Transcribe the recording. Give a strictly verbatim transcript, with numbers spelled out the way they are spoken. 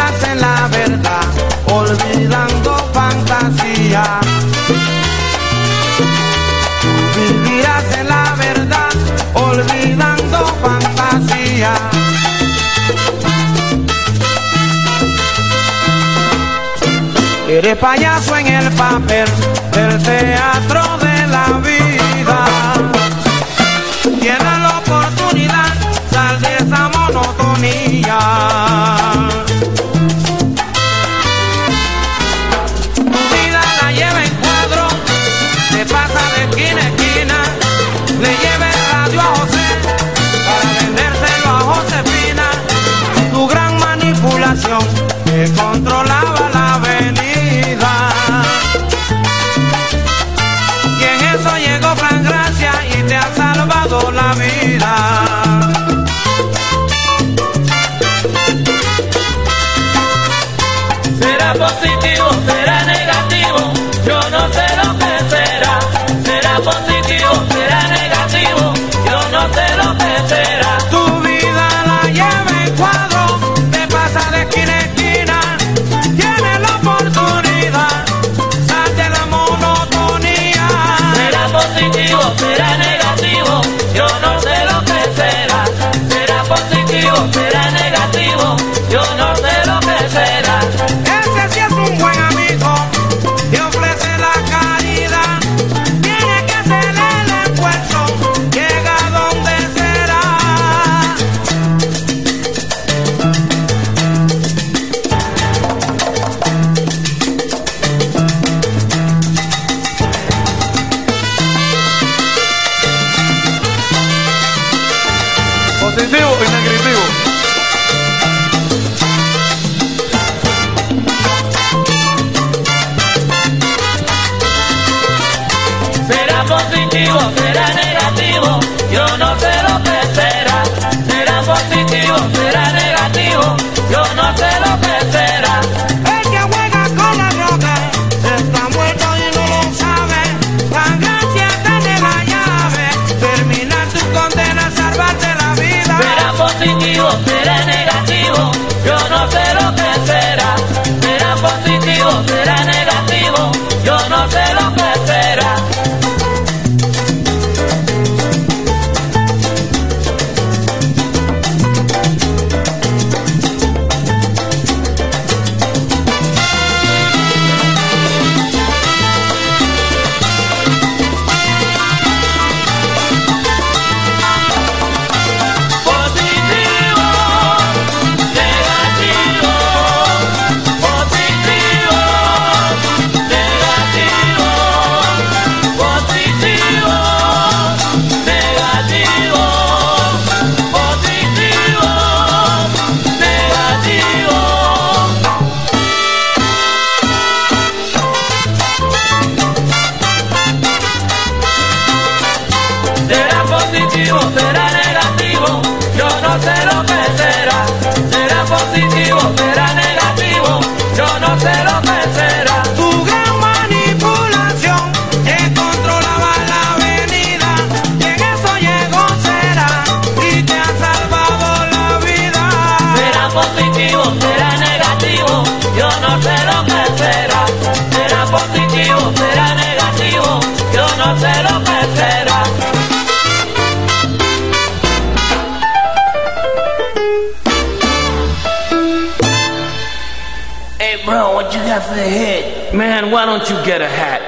vivirás en la verdad, olvidando fantasía. Tú vivirás en la verdad, olvidando fantasía. Eres payaso en el papel del teatro de la vida. Tienes la oportunidad, sal de esa monotonía. Tu vida la lleva en cuadro, te pasa de esquina a esquina. Le lleva el radio a José para vendérselo a Josefina. Tu gran manipulación que controlaba la avenida. Y en eso llegó Fran Gracia y te ha salvado la vida. Será positivo, será negativo, yo no sé lo que será. Será positivo, será negativo, yo no sé lo que será. Tu vida la lleva en cuadro, te pasa de esquina a esquina. Tienes la oportunidad, sal de la monotonía. Será positivo, será negativo, yo no sé lo que será. Será positivo, será negativo, yo no sé lo que será. Ese sí es un buen amigo, te ofrece la caridad. Tiene que hacer el esfuerzo, llega a donde será. Positivo y negativo. Será positivo, será negativo, yo no sé lo que será. Será positivo, será negativo, yo no sé lo que será. El que juega con la droga está muerto y no lo sabe. Fran Gracia tiene la llave, terminar tu condena, salvarte la vida. Será positivo, será negativo, yo no sé lo que será. Será positivo, será negativo, yo no sé lo que será. Será negativo, yo no sé lo que será. Será positivo, será negativo, yo no sé lo que será. Tu gran manipulación que controlaba la avenida, y en eso llegó será y te ha salvado la vida. Será positivo, será negativo, yo no sé lo que será. Será positivo, será negativo, yo no sé lo que será. Bro, what you got for the head? Man, why don't you get a hat?